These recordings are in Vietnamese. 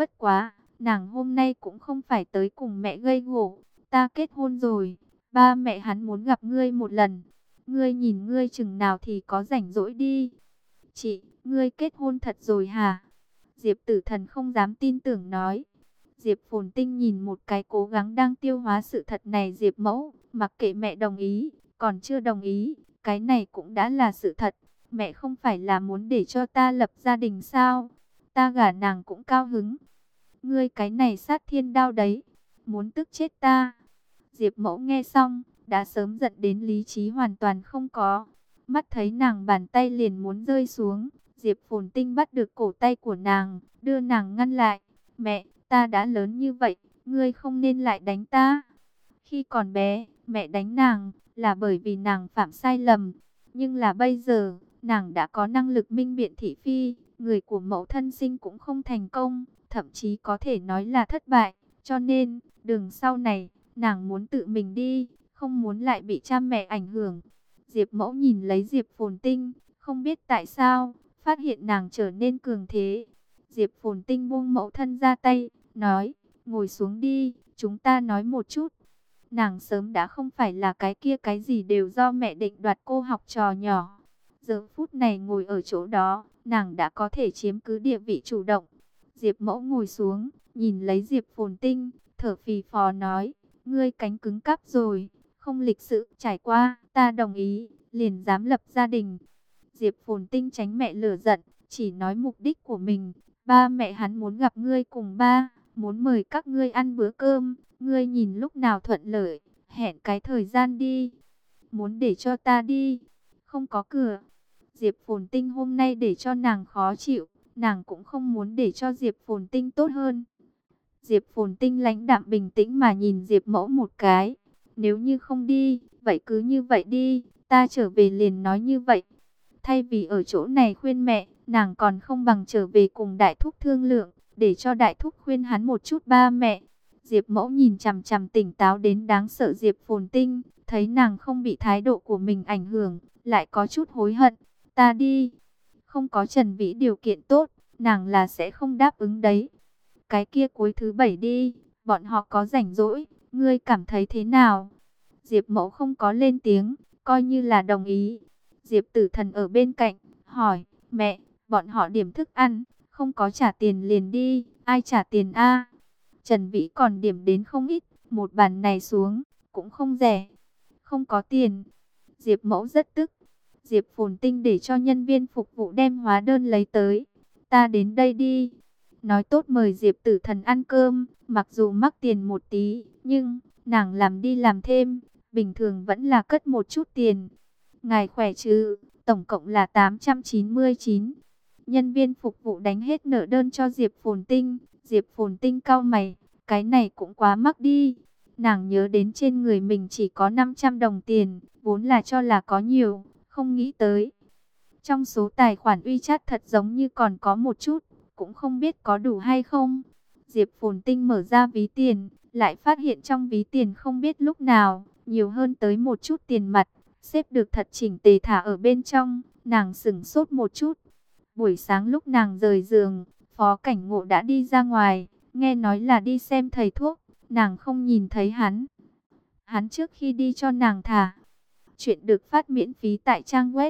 Bất quá, nàng hôm nay cũng không phải tới cùng mẹ gây gổ. Ta kết hôn rồi, ba mẹ hắn muốn gặp ngươi một lần. Ngươi nhìn ngươi chừng nào thì có rảnh rỗi đi. Chị, ngươi kết hôn thật rồi hả? Diệp Tử Thần không dám tin tưởng nói. Diệp Phồn Tinh nhìn một cái cố gắng đang tiêu hóa sự thật này Diệp Mẫu, mặc kệ mẹ đồng ý, còn chưa đồng ý, cái này cũng đã là sự thật. Mẹ không phải là muốn để cho ta lập gia đình sao? Ta gả nàng cũng cao hứng. Ngươi cái này sát thiên đao đấy, muốn tức chết ta. Diệp Mẫu nghe xong, đã sớm giận đến lý trí hoàn toàn không có. Mắt thấy nàng bàn tay liền muốn rơi xuống, Diệp Phồn Tinh bắt được cổ tay của nàng, đưa nàng ngăn lại. Mẹ, ta đã lớn như vậy, ngươi không nên lại đánh ta. Khi còn bé, mẹ đánh nàng là bởi vì nàng phạm sai lầm. Nhưng là bây giờ, nàng đã có năng lực minh biện thị phi, người của mẫu thân sinh cũng không thành công, thậm chí có thể nói là thất bại. Cho nên, đường sau này, nàng muốn tự mình đi, không muốn lại bị cha mẹ ảnh hưởng. Diệp Mẫu nhìn lấy Diệp Phồn Tinh, không biết tại sao, phát hiện nàng trở nên cường thế. Diệp Phồn Tinh buông mẫu thân ra tay, nói, ngồi xuống đi, chúng ta nói một chút. Nàng sớm đã không phải là cái kia cái gì đều do mẹ định đoạt cô học trò nhỏ. Giờ phút này ngồi ở chỗ đó, nàng đã có thể chiếm cứ địa vị chủ động. Diệp Mẫu ngồi xuống, nhìn lấy Diệp Phồn Tinh, thở phì phò nói, ngươi cánh cứng cáp rồi, không lịch sự trải qua, ta đồng ý, liền dám lập gia đình. Diệp Phồn Tinh tránh mẹ lửa giận, chỉ nói mục đích của mình, ba mẹ hắn muốn gặp ngươi cùng ba, muốn mời các ngươi ăn bữa cơm, ngươi nhìn lúc nào thuận lợi, hẹn cái thời gian đi. Muốn để cho ta đi, không có cửa. Diệp Phồn Tinh hôm nay để cho nàng khó chịu, nàng cũng không muốn để cho Diệp Phồn Tinh tốt hơn. Diệp Phồn Tinh lãnh đạm bình tĩnh mà nhìn Diệp Mẫu một cái. Nếu như không đi, vậy cứ như vậy đi, ta trở về liền nói như vậy. Thay vì ở chỗ này khuyên mẹ, nàng còn không bằng trở về cùng đại thúc thương lượng, để cho đại thúc khuyên hắn một chút ba mẹ. Diệp Mẫu nhìn chằm chằm tỉnh táo đến đáng sợ Diệp Phồn Tinh, thấy nàng không bị thái độ của mình ảnh hưởng, lại có chút hối hận. Ta đi, không có Trần Vĩ điều kiện tốt, nàng là sẽ không đáp ứng đấy. Cái kia cuối thứ bảy đi, bọn họ có rảnh rỗi, ngươi cảm thấy thế nào? Diệp Mẫu không có lên tiếng, coi như là đồng ý. Diệp Tử Thần ở bên cạnh, hỏi, mẹ, bọn họ điểm thức ăn, không có trả tiền liền đi, ai trả tiền a? Trần Vĩ còn điểm đến không ít, một bàn này xuống, cũng không rẻ, không có tiền. Diệp Mẫu rất tức, Diệp Phồn Tinh để cho nhân viên phục vụ đem hóa đơn lấy tới, ta đến đây đi. Nói tốt mời Diệp Tử Thần ăn cơm, mặc dù mắc tiền một tí, nhưng nàng làm đi làm thêm, bình thường vẫn là cất một chút tiền. Ngài khỏe chứ, tổng cộng là 899. Nhân viên phục vụ đánh hết nợ đơn cho Diệp Phồn Tinh. Diệp Phồn Tinh cau mày, cái này cũng quá mắc đi. Nàng nhớ đến trên người mình chỉ có 500 đồng tiền, vốn là cho là có nhiều, không nghĩ tới. Trong số tài khoản WeChat thật giống như còn có một chút, cũng không biết có đủ hay không. Diệp Phồn Tinh mở ra ví tiền, lại phát hiện trong ví tiền không biết lúc nào, nhiều hơn tới một chút tiền mặt, xếp được thật chỉnh tề thả ở bên trong, nàng sửng sốt một chút. Buổi sáng lúc nàng rời giường, Phó Cảnh Ngộ đã đi ra ngoài, nghe nói là đi xem thầy thuốc, nàng không nhìn thấy hắn. Hắn trước khi đi cho nàng thả. Chuyện được phát miễn phí tại trang web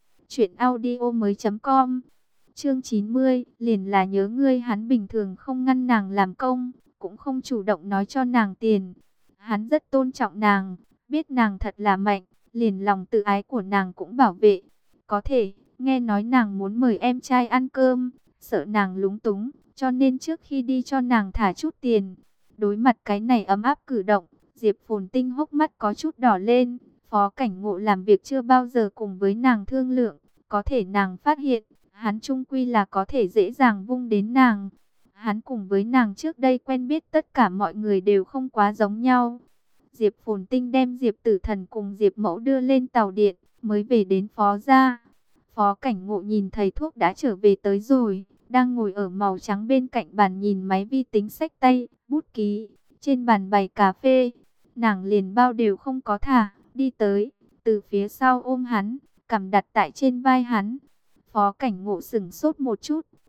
truyệnaudiomoi.com. Chương 90, liền là nhớ ngươi. Hắn bình thường không ngăn nàng làm công, cũng không chủ động nói cho nàng tiền. Hắn rất tôn trọng nàng, biết nàng thật là mạnh, liền lòng tự ái của nàng cũng bảo vệ. Có thể, nghe nói nàng muốn mời em trai ăn cơm, sợ nàng lúng túng, cho nên trước khi đi cho nàng thả chút tiền. Đối mặt cái này ấm áp cử động, Diệp Phồn Tinh hốc mắt có chút đỏ lên. Phó Cảnh Ngộ làm việc chưa bao giờ cùng với nàng thương lượng, có thể nàng phát hiện, hắn chung quy là có thể dễ dàng vung đến nàng. Hắn cùng với nàng trước đây quen biết tất cả mọi người đều không quá giống nhau. Diệp Phồn Tinh đem Diệp Tử Thần cùng Diệp Mẫu đưa lên tàu điện, mới về đến Phó gia. Phó Cảnh Ngộ nhìn thầy thuốc đã trở về tới rồi, đang ngồi ở màu trắng bên cạnh bàn nhìn máy vi tính xách tay, bút ký, trên bàn bày cà phê. Nàng liền bao đều không có thả, đi tới, từ phía sau ôm hắn, cằm đặt tại trên vai hắn. Phó Cảnh Ngộ sững sốt một chút,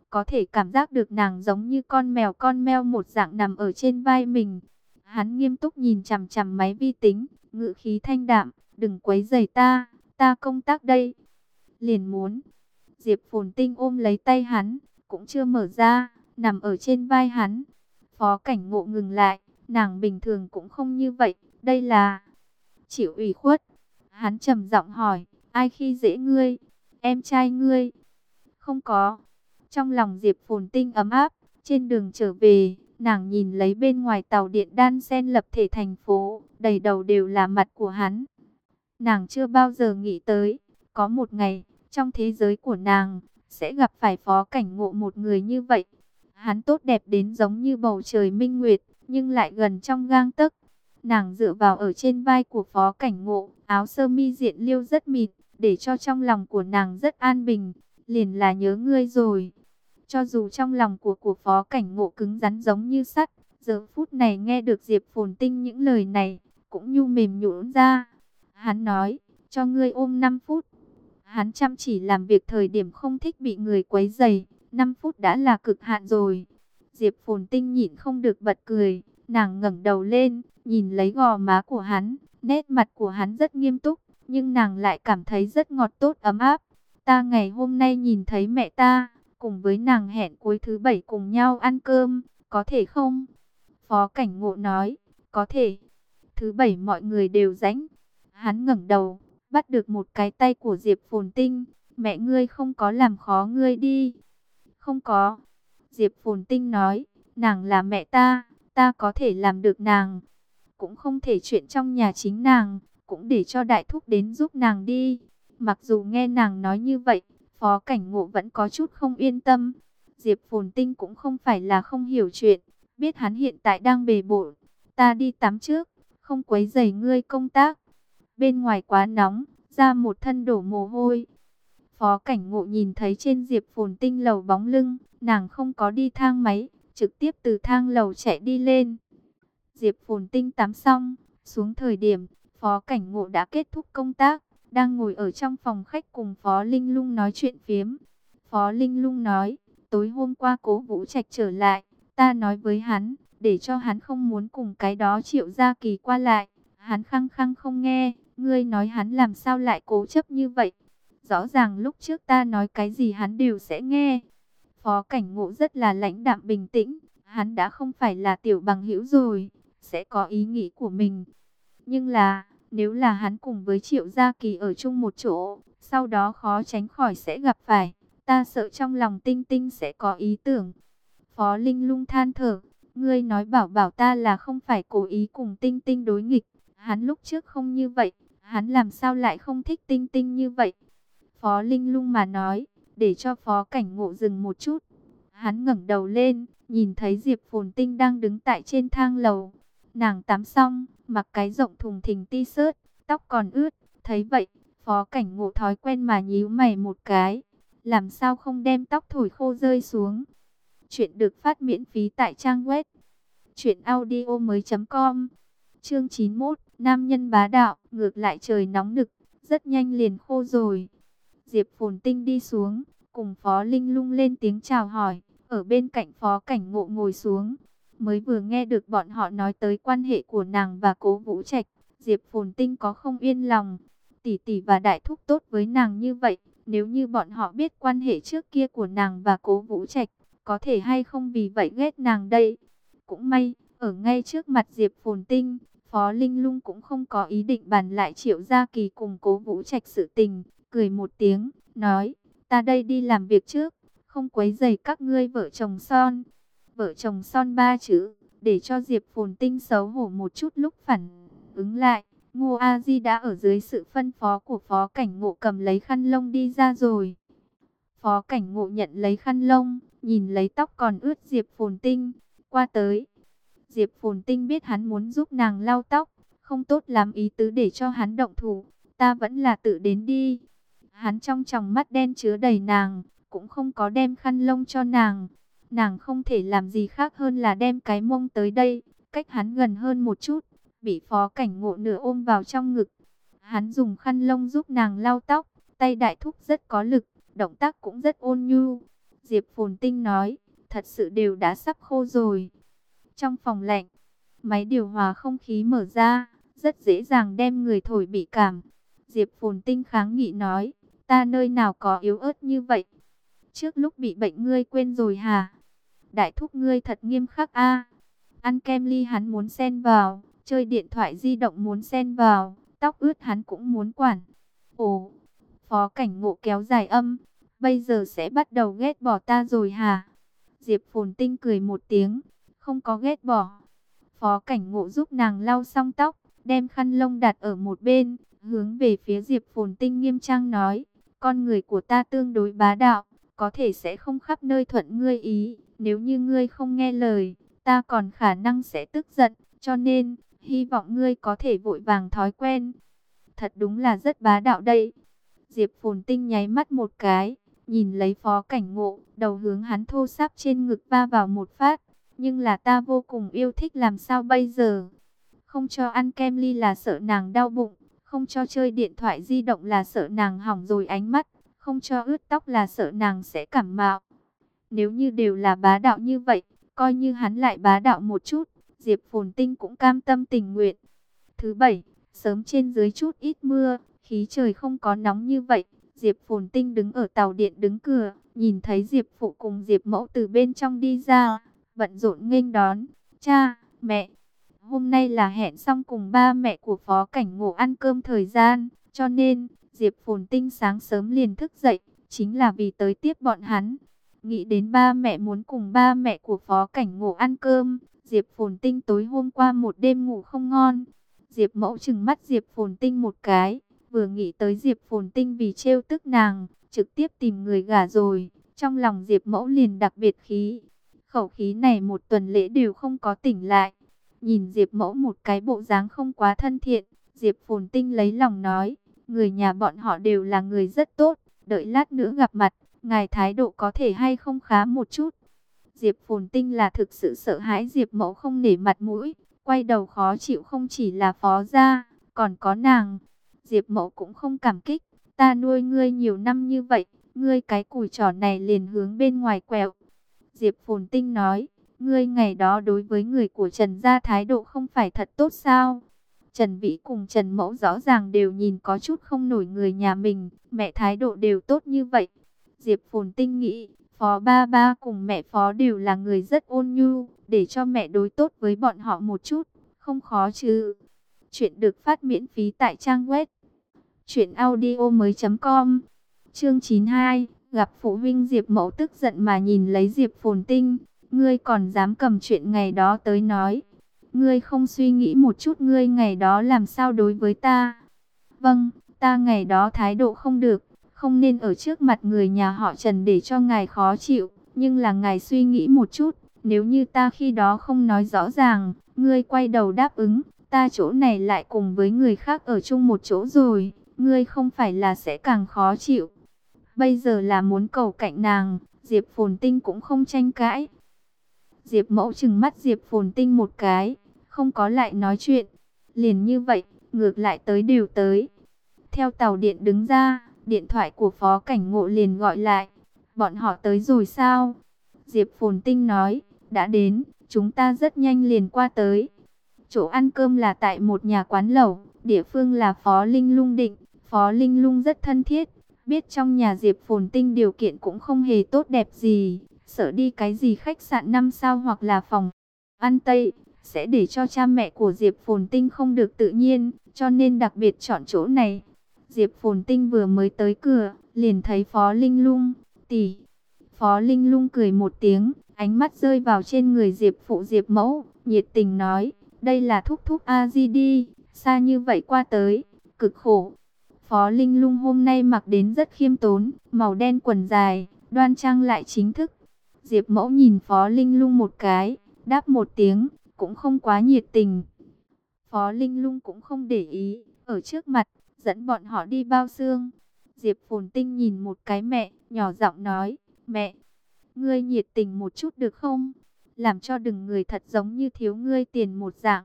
có thể cảm giác được nàng giống như con mèo một dạng nằm ở trên vai mình. Hắn nghiêm túc nhìn chằm chằm máy vi tính, ngữ khí thanh đạm, đừng quấy rầy ta công tác đây. Liền muốn. Diệp Phồn Tinh ôm lấy tay hắn, cũng chưa mở ra, nằm ở trên vai hắn. Phó Cảnh Ngộ ngừng lại, nàng bình thường cũng không như vậy, đây là chịu ủy khuất. Hắn trầm giọng hỏi, ai khi dễ ngươi? Em trai ngươi? Không có. Trong lòng Diệp Phồn Tinh ấm áp, trên đường trở về, nàng nhìn lấy bên ngoài tàu điện đan sen lập thể thành phố, đầy đầu đều là mặt của hắn. Nàng chưa bao giờ nghĩ tới, có một ngày, trong thế giới của nàng, sẽ gặp phải Phó Cảnh Ngộ một người như vậy. Hắn tốt đẹp đến giống như bầu trời minh nguyệt, nhưng lại gần trong gang tấc. Nàng dựa vào ở trên vai của Phó Cảnh Ngộ, áo sơ mi diện liêu rất mịn, để cho trong lòng của nàng rất an bình, liền là nhớ ngươi rồi. Cho dù trong lòng của Phó Cảnh Ngộ cứng rắn giống như sắt, giờ phút này nghe được Diệp Phồn Tinh những lời này, cũng nhu mềm nhũn ra. Hắn nói, cho ngươi ôm 5 phút. Hắn chăm chỉ làm việc thời điểm không thích bị người quấy rầy, 5 phút đã là cực hạn rồi. Diệp Phồn Tinh nhịn không được bật cười, nàng ngẩng đầu lên, nhìn lấy gò má của hắn, nét mặt của hắn rất nghiêm túc, nhưng nàng lại cảm thấy rất ngọt tốt ấm áp. Ta ngày hôm nay nhìn thấy mẹ ta, cùng với nàng hẹn cuối thứ bảy cùng nhau ăn cơm, có thể không? Phó Cảnh Ngộ nói, có thể. Thứ bảy mọi người đều rảnh. Hắn ngẩng đầu, bắt được một cái tay của Diệp Phồn Tinh. Mẹ ngươi không có làm khó ngươi đi. Không có. Diệp Phồn Tinh nói, nàng là mẹ ta có thể làm được nàng. Cũng không thể chuyện trong nhà chính nàng, cũng để cho đại thúc đến giúp nàng đi. Mặc dù nghe nàng nói như vậy, Phó Cảnh Ngộ vẫn có chút không yên tâm. Diệp Phồn Tinh cũng không phải là không hiểu chuyện, biết hắn hiện tại đang bề bộn. Ta đi tắm trước, không quấy rầy ngươi công tác. Bên ngoài quá nóng, ra một thân đổ mồ hôi. Phó Cảnh Ngộ nhìn thấy trên Diệp Phồn Tinh lầu bóng lưng, nàng không có đi thang máy, trực tiếp từ thang lầu chạy đi lên. Diệp Phồn Tinh tắm xong, xuống thời điểm, Phó Cảnh Ngộ đã kết thúc công tác, đang ngồi ở trong phòng khách cùng Phó Linh Lung nói chuyện phiếm. Phó Linh Lung nói, tối hôm qua Cố Vũ Trạch trở lại, ta nói với hắn, để cho hắn không muốn cùng cái đó Triệu Gia Kỳ qua lại. Hắn khăng khăng không nghe, ngươi nói hắn làm sao lại cố chấp như vậy. Rõ ràng lúc trước ta nói cái gì hắn đều sẽ nghe. Phó Cảnh Ngộ rất là lãnh đạm bình tĩnh, hắn đã không phải là tiểu bằng hữu rồi, sẽ có ý nghĩ của mình. Nhưng là, nếu là hắn cùng với Triệu Gia Kỳ ở chung một chỗ, sau đó khó tránh khỏi sẽ gặp phải, ta sợ trong lòng Tinh Tinh sẽ có ý tưởng. Phó Linh Lung than thở, ngươi nói bảo bảo ta là không phải cố ý cùng Tinh Tinh đối nghịch, hắn lúc trước không như vậy, hắn làm sao lại không thích Tinh Tinh như vậy. Phó Linh Lung mà nói, để cho Phó Cảnh Ngộ dừng một chút. Hắn ngẩng đầu lên, nhìn thấy Diệp Phồn Tinh đang đứng tại trên thang lầu. Nàng tắm xong, mặc cái rộng thùng thình t-shirt, tóc còn ướt. Thấy vậy, Phó Cảnh Ngộ thói quen mà nhíu mày một cái. Làm sao không đem tóc thổi khô rơi xuống. Chuyện được phát miễn phí tại trang web truyệnaudiomoi.com. Chương 91, nam nhân bá đạo, ngược lại trời nóng nực, rất nhanh liền khô rồi. Diệp Phồn Tinh đi xuống, cùng Phó Linh Lung lên tiếng chào hỏi, ở bên cạnh Phó Cảnh Ngộ ngồi xuống. Mới vừa nghe được bọn họ nói tới quan hệ của nàng và Cố Vũ Trạch, Diệp Phồn Tinh có không yên lòng. Tỷ tỷ và đại thúc tốt với nàng như vậy, nếu như bọn họ biết quan hệ trước kia của nàng và Cố Vũ Trạch, có thể hay không vì vậy ghét nàng đây. Cũng may, ở ngay trước mặt Diệp Phồn Tinh, Phó Linh Lung cũng không có ý định bàn lại Triệu Gia Kỳ cùng Cố Vũ Trạch sự tình, cười một tiếng, nói, ta đây đi làm việc trước, không quấy rầy các ngươi vợ chồng son. Vợ chồng son ba chữ, để cho Diệp Phồn Tinh xấu hổ một chút lúc phản ứng lại. Ngô A Di đã ở dưới sự phân phó của Phó Cảnh Ngộ cầm lấy khăn lông đi ra rồi. Phó Cảnh Ngộ nhận lấy khăn lông, nhìn lấy tóc còn ướt Diệp Phồn Tinh, qua tới. Diệp Phồn Tinh biết hắn muốn giúp nàng lau tóc, không tốt lắm ý tứ để cho hắn động thủ, ta vẫn là tự đến đi. Hắn trong tròng mắt đen chứa đầy nàng, cũng không có đem khăn lông cho nàng. Nàng không thể làm gì khác hơn là đem cái mông tới đây, cách hắn gần hơn một chút, bị Phó Cảnh Ngộ nửa ôm vào trong ngực. Hắn dùng khăn lông giúp nàng lau tóc, tay đại thúc rất có lực, động tác cũng rất ôn nhu. Diệp Phồn Tinh nói, thật sự đều đã sắp khô rồi. Trong phòng lạnh, máy điều hòa không khí mở ra, rất dễ dàng đem người thổi bị cảm. Diệp Phồn Tinh kháng nghị nói, ta nơi nào có yếu ớt như vậy. Trước lúc bị bệnh ngươi quên rồi hả? Đại thúc ngươi thật nghiêm khắc a. Ăn kem ly hắn muốn xen vào, chơi điện thoại di động muốn xen vào, tóc ướt hắn cũng muốn quản. Ồ, Phó Cảnh Ngộ kéo dài âm, bây giờ sẽ bắt đầu ghét bỏ ta rồi hả? Diệp Phồn Tinh cười một tiếng, không có ghét bỏ. Phó Cảnh Ngộ giúp nàng lau xong tóc, đem khăn lông đặt ở một bên, hướng về phía Diệp Phồn Tinh nghiêm trang nói, con người của ta tương đối bá đạo, có thể sẽ không khắp nơi thuận ngươi ý, nếu như ngươi không nghe lời, ta còn khả năng sẽ tức giận, cho nên, hy vọng ngươi có thể vội vàng thói quen. Thật đúng là rất bá đạo đây. Diệp Phồn Tinh nháy mắt một cái, nhìn lấy Phó Cảnh Ngộ, đầu hướng hắn thô sáp trên ngực va vào một phát. Nhưng là ta vô cùng yêu thích làm sao bây giờ? Không cho ăn kem ly là sợ nàng đau bụng, không cho chơi điện thoại di động là sợ nàng hỏng rồi ánh mắt, không cho ướt tóc là sợ nàng sẽ cảm mạo. Nếu như đều là bá đạo như vậy, coi như hắn lại bá đạo một chút, Diệp Phồn Tinh cũng cam tâm tình nguyện. Thứ bảy, sớm trên dưới chút ít mưa, khí trời không có nóng như vậy. Diệp Phồn Tinh đứng ở tàu điện đứng cửa, nhìn thấy Diệp Phụ cùng Diệp Mẫu từ bên trong đi ra, bận rộn nghênh đón. Cha, mẹ, hôm nay là hẹn xong cùng ba mẹ của Phó Cảnh Ngộ ăn cơm thời gian, cho nên Diệp Phồn Tinh sáng sớm liền thức dậy, chính là vì tới tiếp bọn hắn. Nghĩ đến ba mẹ muốn cùng ba mẹ của Phó Cảnh Ngộ ăn cơm, Diệp Phồn Tinh tối hôm qua một đêm ngủ không ngon. Diệp Mẫu trừng mắt Diệp Phồn Tinh một cái, vừa nghĩ tới Diệp Phồn Tinh vì trêu tức nàng, trực tiếp tìm người gả rồi, trong lòng Diệp Mẫu liền đặc biệt khí. Khẩu khí này một tuần lễ đều không có tỉnh lại. Nhìn Diệp Mẫu một cái bộ dáng không quá thân thiện, Diệp Phồn Tinh lấy lòng nói, người nhà bọn họ đều là người rất tốt, đợi lát nữa gặp mặt, ngài thái độ có thể hay không khá một chút. Diệp Phồn Tinh là thực sự sợ hãi Diệp Mẫu không nể mặt mũi, quay đầu khó chịu không chỉ là Phó gia, còn có nàng. Diệp Mẫu cũng không cảm kích, ta nuôi ngươi nhiều năm như vậy, ngươi cái cùi trỏ này liền hướng bên ngoài quẹo. Diệp Phồn Tinh nói, ngươi ngày đó đối với người của Trần gia thái độ không phải thật tốt sao? Trần Vĩ cùng Trần Mẫu rõ ràng đều nhìn có chút không nổi người nhà mình, mẹ thái độ đều tốt như vậy. Diệp Phồn Tinh nghĩ, Phó ba ba cùng mẹ Phó đều là người rất ôn nhu, để cho mẹ đối tốt với bọn họ một chút, không khó chứ. Chuyện được phát miễn phí tại trang web truyệnaudiomoi.com. Chương 92, gặp phụ huynh. Diệp Mẫu tức giận mà nhìn lấy Diệp Phồn Tinh, ngươi còn dám cầm chuyện ngày đó tới nói. Ngươi không suy nghĩ một chút ngươi ngày đó làm sao đối với ta? Vâng, ta ngày đó thái độ không được, không nên ở trước mặt người nhà họ Trần để cho ngài khó chịu, nhưng là ngài suy nghĩ một chút, nếu như ta khi đó không nói rõ ràng, ngươi quay đầu đáp ứng, ta chỗ này lại cùng với người khác ở chung một chỗ rồi, ngươi không phải là sẽ càng khó chịu. Bây giờ là muốn cầu cạnh nàng, Diệp Phồn Tinh cũng không tranh cãi. Diệp Mẫu trừng mắt Diệp Phồn Tinh một cái, không có lại nói chuyện. Liền như vậy, ngược lại tới đều tới. Theo tàu điện đứng ra, điện thoại của Phó Cảnh Ngộ liền gọi lại. Bọn họ tới rồi sao? Diệp Phồn Tinh nói, đã đến, chúng ta rất nhanh liền qua tới. Chỗ ăn cơm là tại một nhà quán lẩu, địa phương là Phó Linh Lung định. Phó Linh Lung rất thân thiết, biết trong nhà Diệp Phồn Tinh điều kiện cũng không hề tốt đẹp gì, sợ đi cái gì khách sạn 5 sao hoặc là phòng ăn Tây, sẽ để cho cha mẹ của Diệp Phồn Tinh không được tự nhiên, cho nên đặc biệt chọn chỗ này. Diệp Phồn Tinh vừa mới tới cửa, liền thấy Phó Linh Lung, tỷ. Phó Linh Lung cười một tiếng, ánh mắt rơi vào trên người Diệp Phụ Diệp Mẫu, nhiệt tình nói, đây là thúc thúc A-di đi, xa như vậy qua tới, cực khổ. Phó Linh Lung hôm nay mặc đến rất khiêm tốn, màu đen quần dài, đoan trang lại chính thức. Diệp Mẫu nhìn Phó Linh Lung một cái, đáp một tiếng, cũng không quá nhiệt tình. Phó Linh Lung cũng không để ý, ở trước mặt, dẫn bọn họ đi bao xương. Diệp Phồn Tinh nhìn một cái mẹ, nhỏ giọng nói, mẹ, ngươi nhiệt tình một chút được không? Làm cho đừng người thật giống như thiếu ngươi tiền một dạng.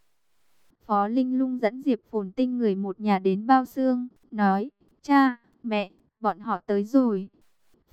Phó Linh Lung dẫn Diệp Phồn Tinh người một nhà đến bao xương, nói, cha, mẹ, bọn họ tới rồi.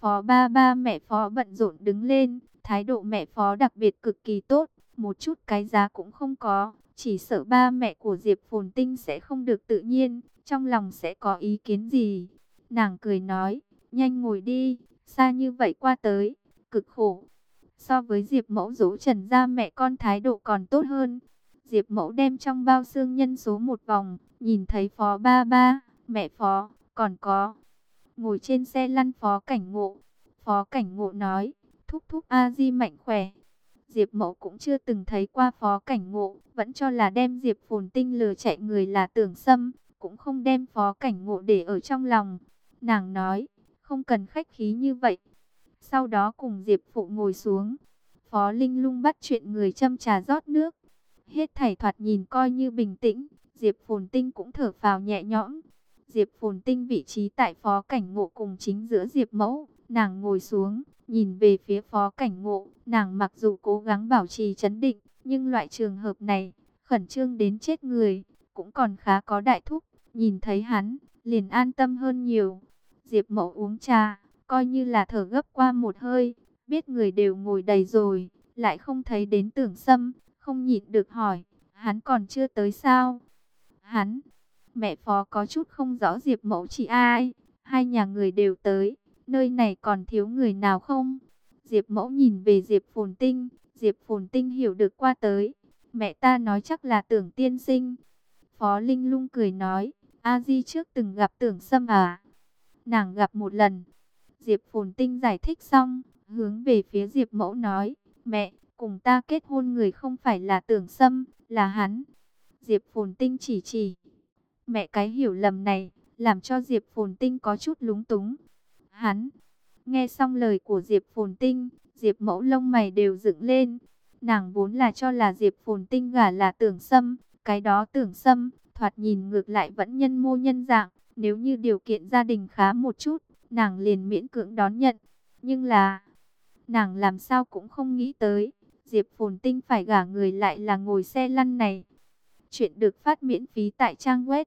Phó ba ba mẹ Phó bận rộn đứng lên, thái độ mẹ Phó đặc biệt cực kỳ tốt, một chút cái giá cũng không có, chỉ sợ ba mẹ của Diệp Phồn Tinh sẽ không được tự nhiên, trong lòng sẽ có ý kiến gì. Nàng cười nói, nhanh ngồi đi, xa như vậy qua tới, cực khổ. So với Diệp Mẫu dỗ Trần gia mẹ con thái độ còn tốt hơn. Diệp Mẫu đem trong bao xương nhân số một vòng, nhìn thấy Phó ba ba, mẹ Phó, còn có ngồi trên xe lăn Phó Cảnh Ngộ. Phó Cảnh Ngộ nói, thúc thúc A Di mạnh khỏe. Diệp Mẫu cũng chưa từng thấy qua Phó Cảnh Ngộ, vẫn cho là đem Diệp Phồn Tinh lừa chạy người là Tưởng Sâm, cũng không đem Phó Cảnh Ngộ để ở trong lòng. Nàng nói, không cần khách khí như vậy. Sau đó cùng Diệp Phụ ngồi xuống. Phó Linh Lung bắt chuyện người châm trà rót nước. Hết thảy thoạt nhìn coi như bình tĩnh, Diệp Phồn Tinh cũng thở phào nhẹ nhõm. Diệp Phồn Tinh vị trí tại Phó Cảnh Ngộ cùng chính giữa Diệp Mẫu, nàng ngồi xuống, nhìn về phía Phó Cảnh Ngộ, nàng mặc dù cố gắng bảo trì trấn định, nhưng loại trường hợp này, khẩn trương đến chết người, cũng còn khá có đại thúc, nhìn thấy hắn, liền an tâm hơn nhiều. Diệp Mẫu uống trà, coi như là thở gấp qua một hơi, biết người đều ngồi đầy rồi, lại không thấy đến Tưởng Sâm, không nhịn được hỏi, hắn còn chưa tới sao? Hắn, mẹ Phó có chút không rõ Diệp Mẫu chỉ ai, hai nhà người đều tới, nơi này còn thiếu người nào không? Diệp Mẫu nhìn về Diệp Phồn Tinh, Diệp Phồn Tinh hiểu được qua tới, mẹ ta nói chắc là Tưởng tiên sinh. Phó Linh Lung cười nói, A Di trước từng gặp Tưởng Sâm à? Nàng gặp một lần. Diệp Phồn Tinh giải thích xong, hướng về phía Diệp Mẫu nói, mẹ, cùng ta kết hôn người không phải là Tưởng Sâm, là hắn. Diệp Phồn Tinh chỉ. Mẹ cái hiểu lầm này, làm cho Diệp Phồn Tinh có chút lúng túng. Hắn, nghe xong lời của Diệp Phồn Tinh, Diệp Mẫu lông mày đều dựng lên. Nàng vốn là cho là Diệp Phồn Tinh gả là Tưởng Sâm, cái đó Tưởng Sâm, thoạt nhìn ngược lại vẫn nhân mô nhân dạng. Nếu như điều kiện gia đình khá một chút, nàng liền miễn cưỡng đón nhận. Nhưng là, nàng làm sao cũng không nghĩ tới, Diệp Phồn Tinh phải gả người lại là ngồi xe lăn này. Chuyện được phát miễn phí tại trang web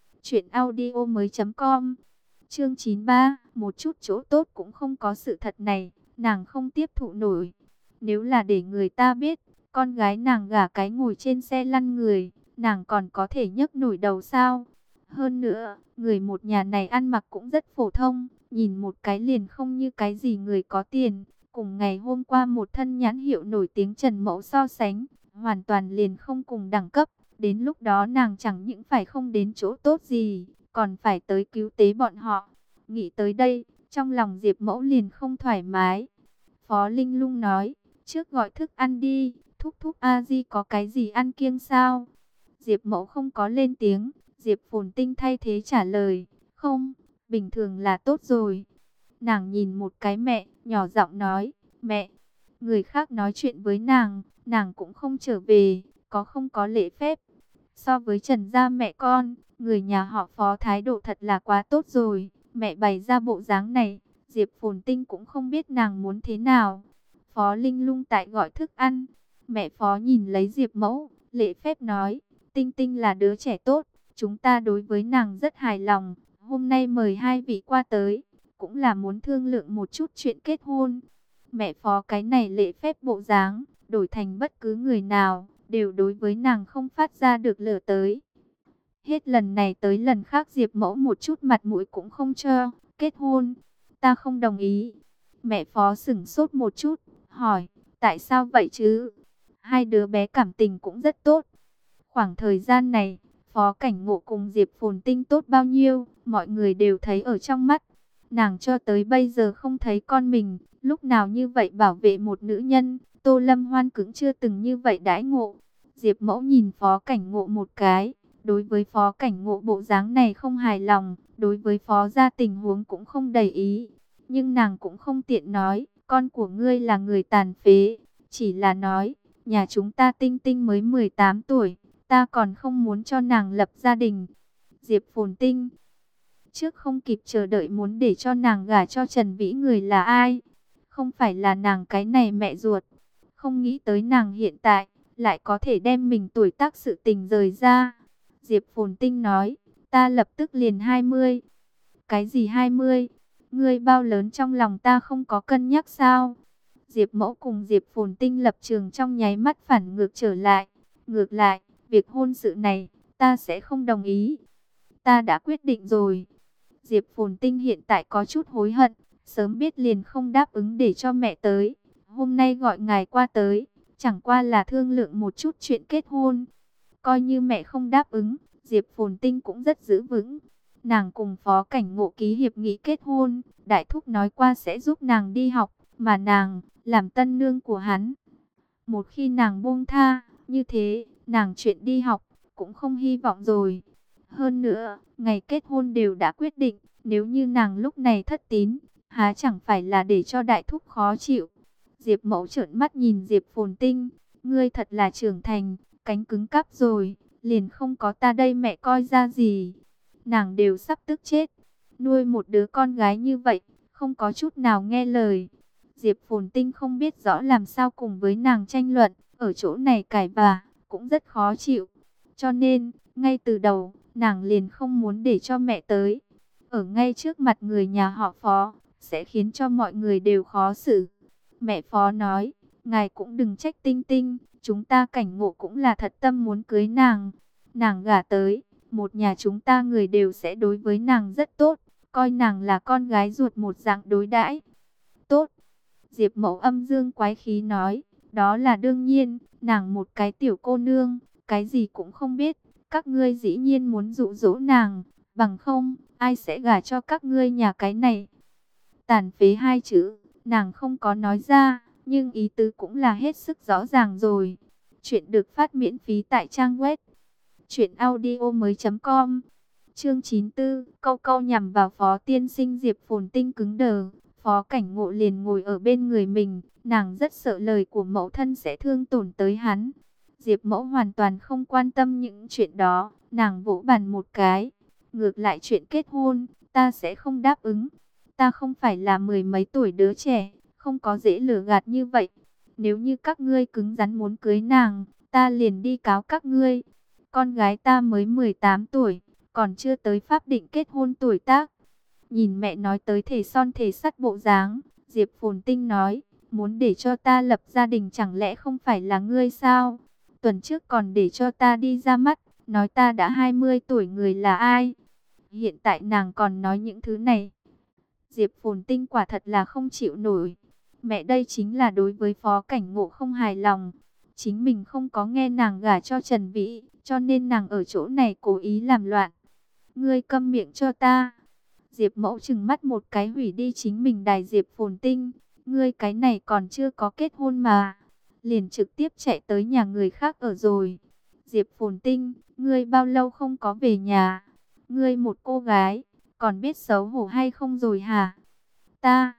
truyệnaudiomoi.com. Chương 93, một chút chỗ tốt cũng không có, sự thật này, nàng không tiếp thụ nổi. Nếu là để người ta biết, con gái nàng gả cái ngồi trên xe lăn người, nàng còn có thể nhấc nổi đầu sao? Hơn nữa, người một nhà này ăn mặc cũng rất phổ thông, nhìn một cái liền không như cái gì người có tiền. Cùng ngày hôm qua một thân nhãn hiệu nổi tiếng Trần Mẫu so sánh, hoàn toàn liền không cùng đẳng cấp. Đến lúc đó nàng chẳng những phải không đến chỗ tốt gì, còn phải tới cứu tế bọn họ. Nghĩ tới đây, trong lòng Diệp Mẫu liền không thoải mái. Phó Linh Lung nói, trước gọi thức ăn đi, thúc thúc A Di có cái gì ăn kiêng sao? Diệp Mẫu không có lên tiếng, Diệp Phồn Tinh thay thế trả lời, không, bình thường là tốt rồi. Nàng nhìn một cái mẹ, nhỏ giọng nói, mẹ, người khác nói chuyện với nàng cũng không trở về, có không có lễ phép. So với Trần gia mẹ con, người nhà họ Phó thái độ thật là quá tốt rồi. Mẹ bày ra bộ dáng này, Diệp Phồn Tinh cũng không biết nàng muốn thế nào. Phó Linh Lung tại gọi thức ăn. Mẹ Phó nhìn lấy Diệp Mẫu, lễ phép nói, Tinh Tinh là đứa trẻ tốt, chúng ta đối với nàng rất hài lòng. Hôm nay mời hai vị qua tới, cũng là muốn thương lượng một chút chuyện kết hôn. Mẹ Phó cái này lễ phép bộ dáng, đổi thành bất cứ người nào, đều đối với nàng không phát ra được lửa tới. Hết lần này tới lần khác Diệp Mẫu một chút mặt mũi cũng không cho, kết hôn, ta không đồng ý. Mẹ Phó sửng sốt một chút, hỏi, tại sao vậy chứ? Hai đứa bé cảm tình cũng rất tốt. Khoảng thời gian này, Phó Cảnh Ngộ cùng Diệp Phồn Tinh tốt bao nhiêu, mọi người đều thấy ở trong mắt. Nàng cho tới bây giờ không thấy con mình, lúc nào như vậy bảo vệ một nữ nhân. Tô Lâm Hoan cũng chưa từng như vậy đãi ngộ. Diệp Mẫu nhìn Phó Cảnh Ngộ một cái, đối với Phó Cảnh Ngộ bộ dáng này không hài lòng, đối với Phó gia tình huống cũng không đầy ý. Nhưng nàng cũng không tiện nói, con của ngươi là người tàn phế, chỉ là nói, nhà chúng ta Tinh Tinh mới 18 tuổi, ta còn không muốn cho nàng lập gia đình. Diệp Phồn Tinh trước không kịp chờ đợi muốn để cho nàng gả cho Trần Vĩ, người là ai? Không phải là nàng cái này mẹ ruột. Không nghĩ tới nàng hiện tại lại có thể đem mình tuổi tác sự tình rời ra. Diệp Phồn Tinh nói, ta lập tức liền 20. Cái gì 20? Ngươi bao lớn trong lòng ta không có cân nhắc sao? Diệp Mẫu cùng Diệp Phồn Tinh lập trường trong nháy mắt phản ngược trở lại. Ngược lại, việc hôn sự này, ta sẽ không đồng ý. Ta đã quyết định rồi. Diệp Phồn Tinh hiện tại có chút hối hận, sớm biết liền không đáp ứng để cho mẹ tới. Hôm nay gọi ngài qua tới, chẳng qua là thương lượng một chút chuyện kết hôn. Coi như mẹ không đáp ứng, Diệp Phồn Tinh cũng rất giữ vững. Nàng cùng Phó Cảnh Ngộ ký hiệp nghị kết hôn, Đại Thúc nói qua sẽ giúp nàng đi học, mà nàng làm tân nương của hắn. Một khi nàng buông tha, như thế, nàng chuyện đi học cũng không hy vọng rồi. Hơn nữa, ngày kết hôn đều đã quyết định, nếu như nàng lúc này thất tín, há chẳng phải là để cho Đại Thúc khó chịu. Diệp Mẫu trợn mắt nhìn Diệp Phồn Tinh, ngươi thật là trưởng thành, cánh cứng cáp rồi, liền không có ta đây mẹ coi ra gì. Nàng đều sắp tức chết, nuôi một đứa con gái như vậy, không có chút nào nghe lời. Diệp Phồn Tinh không biết rõ làm sao cùng với nàng tranh luận, ở chỗ này cãi vã cũng rất khó chịu. Cho nên, ngay từ đầu, nàng liền không muốn để cho mẹ tới. Ở ngay trước mặt người nhà họ Phó, sẽ khiến cho mọi người đều khó xử. Mẹ Phó nói, ngài cũng đừng trách Tinh Tinh, chúng ta Cảnh Ngộ cũng là thật tâm muốn cưới nàng. Nàng gả tới, một nhà chúng ta người đều sẽ đối với nàng rất tốt, coi nàng là con gái ruột một dạng đối đãi. Tốt. Diệp Mẫu âm dương quái khí nói, đó là đương nhiên, nàng một cái tiểu cô nương, cái gì cũng không biết, các ngươi dĩ nhiên muốn dụ dỗ nàng, bằng không, ai sẽ gả cho các ngươi nhà cái này. Tàn phế hai chữ, nàng không có nói ra, nhưng ý tứ cũng là hết sức rõ ràng rồi. Chuyện được phát miễn phí tại trang web truyệnaudiomoi.com. Chương 94, câu câu nhằm vào Phó tiên sinh. Diệp Phồn Tinh cứng đờ, Phó Cảnh Ngộ liền ngồi ở bên người mình, nàng rất sợ lời của mẫu thân sẽ thương tổn tới hắn. Diệp Mẫu hoàn toàn không quan tâm những chuyện đó, nàng vỗ bàn một cái. Ngược lại chuyện kết hôn, ta sẽ không đáp ứng. Ta không phải là mười mấy tuổi đứa trẻ, không có dễ lừa gạt như vậy. Nếu như các ngươi cứng rắn muốn cưới nàng, ta liền đi cáo các ngươi. Con gái ta mới 18 tuổi, còn chưa tới pháp định kết hôn tuổi tác. Nhìn mẹ nói tới thể son thể sắt bộ dáng, Diệp Phồn Tinh nói, muốn để cho ta lập gia đình chẳng lẽ không phải là ngươi sao? Tuần trước còn để cho ta đi ra mắt, nói ta đã 20 tuổi người là ai? Hiện tại nàng còn nói những thứ này. Diệp Phồn Tinh quả thật là không chịu nổi. Mẹ đây chính là đối với Phó Cảnh Ngộ không hài lòng. Chính mình không có nghe nàng gả cho Trần Vĩ, cho nên nàng ở chỗ này cố ý làm loạn. Ngươi câm miệng cho ta. Diệp Mẫu trừng mắt một cái hủy đi chính mình đài Diệp Phồn Tinh. Ngươi cái này còn chưa có kết hôn mà. Liền trực tiếp chạy tới nhà người khác ở rồi. Diệp Phồn Tinh, ngươi bao lâu không có về nhà? Ngươi một cô gái, còn biết xấu hổ hay không rồi hả? Ta,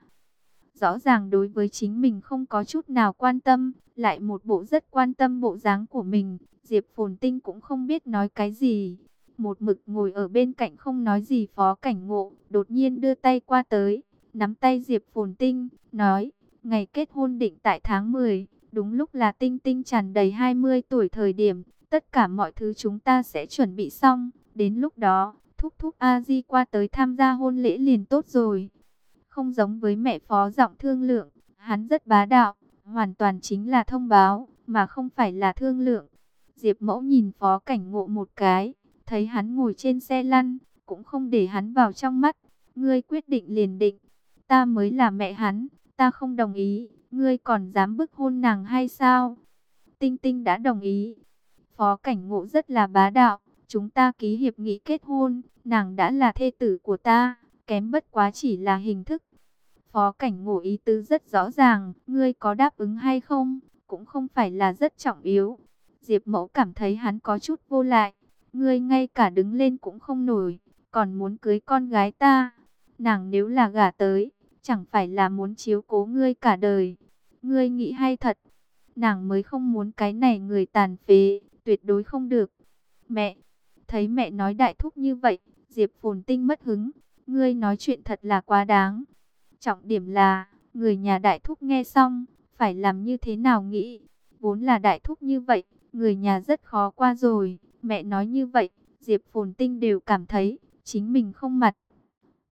rõ ràng đối với chính mình không có chút nào quan tâm, lại một bộ rất quan tâm bộ dáng của mình. Diệp Phồn Tinh cũng không biết nói cái gì. Một mực ngồi ở bên cạnh không nói gì Phó Cảnh Ngộ, đột nhiên đưa tay qua tới, nắm tay Diệp Phồn Tinh, nói, ngày kết hôn định tại tháng 10, đúng lúc là Tinh Tinh tràn đầy 20 tuổi thời điểm, tất cả mọi thứ chúng ta sẽ chuẩn bị xong, đến lúc đó, thúc thúc A Di qua tới tham gia hôn lễ liền tốt rồi. Không giống với mẹ Phó giọng thương lượng, hắn rất bá đạo, hoàn toàn chính là thông báo, mà không phải là thương lượng. Diệp Mẫu nhìn Phó Cảnh Ngộ một cái, thấy hắn ngồi trên xe lăn, cũng không để hắn vào trong mắt. Ngươi quyết định liền định, ta mới là mẹ hắn, ta không đồng ý, ngươi còn dám bức hôn nàng hay sao? Tinh Tinh đã đồng ý. Phó Cảnh Ngộ rất là bá đạo, chúng ta ký hiệp nghị kết hôn, nàng đã là thê tử của ta, kém bất quá chỉ là hình thức. Phó Cảnh Ngộ ý tứ rất rõ ràng, ngươi có đáp ứng hay không, cũng không phải là rất trọng yếu. Diệp Mẫu cảm thấy hắn có chút vô lại, ngươi ngay cả đứng lên cũng không nổi, còn muốn cưới con gái ta. Nàng nếu là gả tới, chẳng phải là muốn chiếu cố ngươi cả đời. Ngươi nghĩ hay thật, nàng mới không muốn cái này người tàn phế, tuyệt đối không được. Mẹ, thấy mẹ nói đại thúc như vậy, Diệp Phồn Tinh mất hứng, ngươi nói chuyện thật là quá đáng. Trọng điểm là, người nhà đại thúc nghe xong, phải làm như thế nào nghĩ? Vốn là đại thúc như vậy, người nhà rất khó qua rồi. Mẹ nói như vậy, Diệp Phồn Tinh đều cảm thấy chính mình không mặt.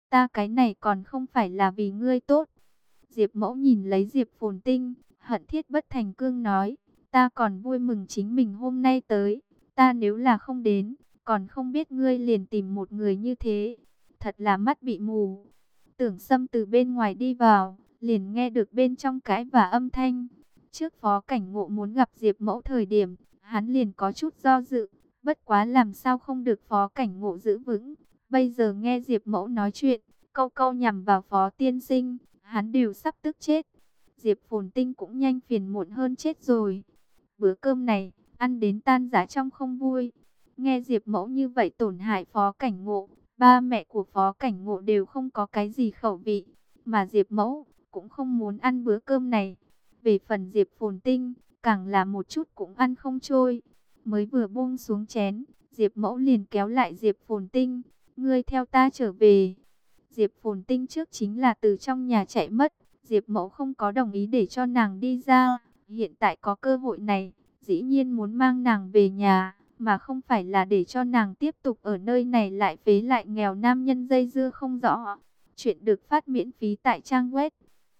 Ta cái này còn không phải là vì ngươi tốt. Diệp Mẫu nhìn lấy Diệp Phồn Tinh, hận thiết bất thành cương nói, ta còn vui mừng chính mình hôm nay tới, ta nếu là không đến, còn không biết ngươi liền tìm một người như thế, thật là mắt bị mù. Tưởng Sâm từ bên ngoài đi vào, liền nghe được bên trong cãi và âm thanh. Trước Phó Cảnh Ngộ muốn gặp Diệp Mẫu thời điểm, hắn liền có chút do dự, bất quá làm sao không được Phó Cảnh Ngộ giữ vững. Bây giờ nghe Diệp Mẫu nói chuyện, câu câu nhằm vào Phó tiên sinh, hắn đều sắp tức chết. Diệp Phồn Tinh cũng nhanh phiền muộn hơn chết rồi. Bữa cơm này, ăn đến tan rã trong không vui. Nghe Diệp Mẫu như vậy tổn hại Phó Cảnh Ngộ, ba mẹ của Phó Cảnh Ngộ đều không có cái gì khẩu vị. Mà Diệp Mẫu cũng không muốn ăn bữa cơm này. Về phần Diệp Phồn Tinh, càng là một chút cũng ăn không trôi. Mới vừa buông xuống chén, Diệp Mẫu liền kéo lại Diệp Phồn Tinh. Ngươi theo ta trở về. Diệp Phồn Tinh trước chính là từ trong nhà chạy mất. Diệp Mẫu không có đồng ý để cho nàng đi ra. Hiện tại có cơ hội này, dĩ nhiên muốn mang nàng về nhà, mà không phải là để cho nàng tiếp tục ở nơi này lại phế lại nghèo nam nhân dây dưa không rõ. Chuyện được phát miễn phí tại trang web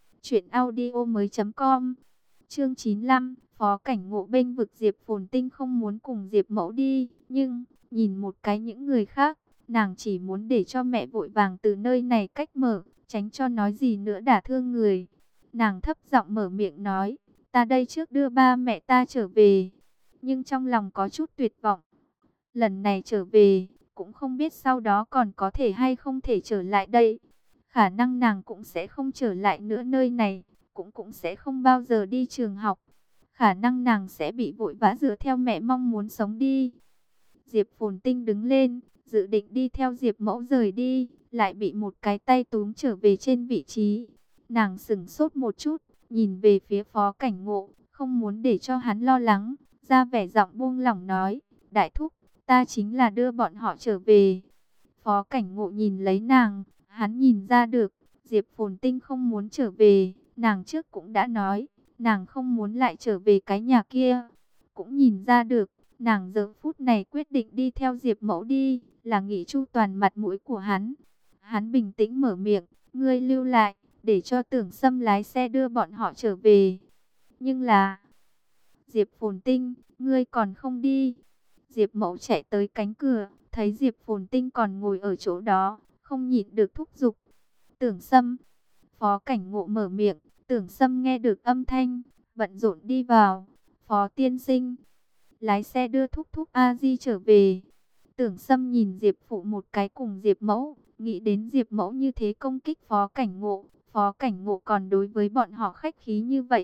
truyệnaudiomoi.com. Chương 95, Phó Cảnh Ngộ bênh vực Diệp Phồn Tinh không muốn cùng Diệp Mẫu đi, nhưng nhìn một cái những người khác, nàng chỉ muốn để cho mẹ vội vàng từ nơi này cách mở, tránh cho nói gì nữa đả thương người. Nàng thấp giọng mở miệng nói, ta đây trước đưa ba mẹ ta trở về, nhưng trong lòng có chút tuyệt vọng. Lần này trở về, cũng không biết sau đó còn có thể hay không thể trở lại đây. Khả năng nàng cũng sẽ không trở lại nữa nơi này, cũng sẽ không bao giờ đi trường học. Khả năng nàng sẽ bị vội vã dựa theo mẹ mong muốn sống đi. Diệp Phồn Tinh đứng lên, dự định đi theo Diệp Mẫu rời đi, lại bị một cái tay túm trở về trên vị trí. Nàng sững sốt một chút, nhìn về phía Phó Cảnh Ngộ, không muốn để cho hắn lo lắng, ra vẻ giọng buông lỏng nói, đại thúc, ta chính là đưa bọn họ trở về. Phó Cảnh Ngộ nhìn lấy nàng, hắn nhìn ra được, Diệp Phồn Tinh không muốn trở về, nàng trước cũng đã nói, nàng không muốn lại trở về cái nhà kia. Cũng nhìn ra được, nàng giờ phút này quyết định đi theo Diệp Mẫu đi, là nghĩ chu toàn mặt mũi của hắn. Hắn bình tĩnh mở miệng, ngươi lưu lại, để cho Tưởng Sâm lái xe đưa bọn họ trở về. Nhưng là, Diệp Phồn Tinh, ngươi còn không đi. Diệp Mẫu chạy tới cánh cửa, thấy Diệp Phồn Tinh còn ngồi ở chỗ đó, không nhịn được thúc giục. Tưởng Sâm, Phó Cảnh Ngộ mở miệng, Tưởng Sâm nghe được âm thanh, bận rộn đi vào. Phó tiên sinh, lái xe đưa thúc thúc A Di trở về. Tưởng Sâm nhìn Diệp Phụ một cái cùng Diệp Mẫu, nghĩ đến Diệp Mẫu như thế công kích Phó Cảnh Ngộ, Phó Cảnh Ngộ còn đối với bọn họ khách khí như vậy.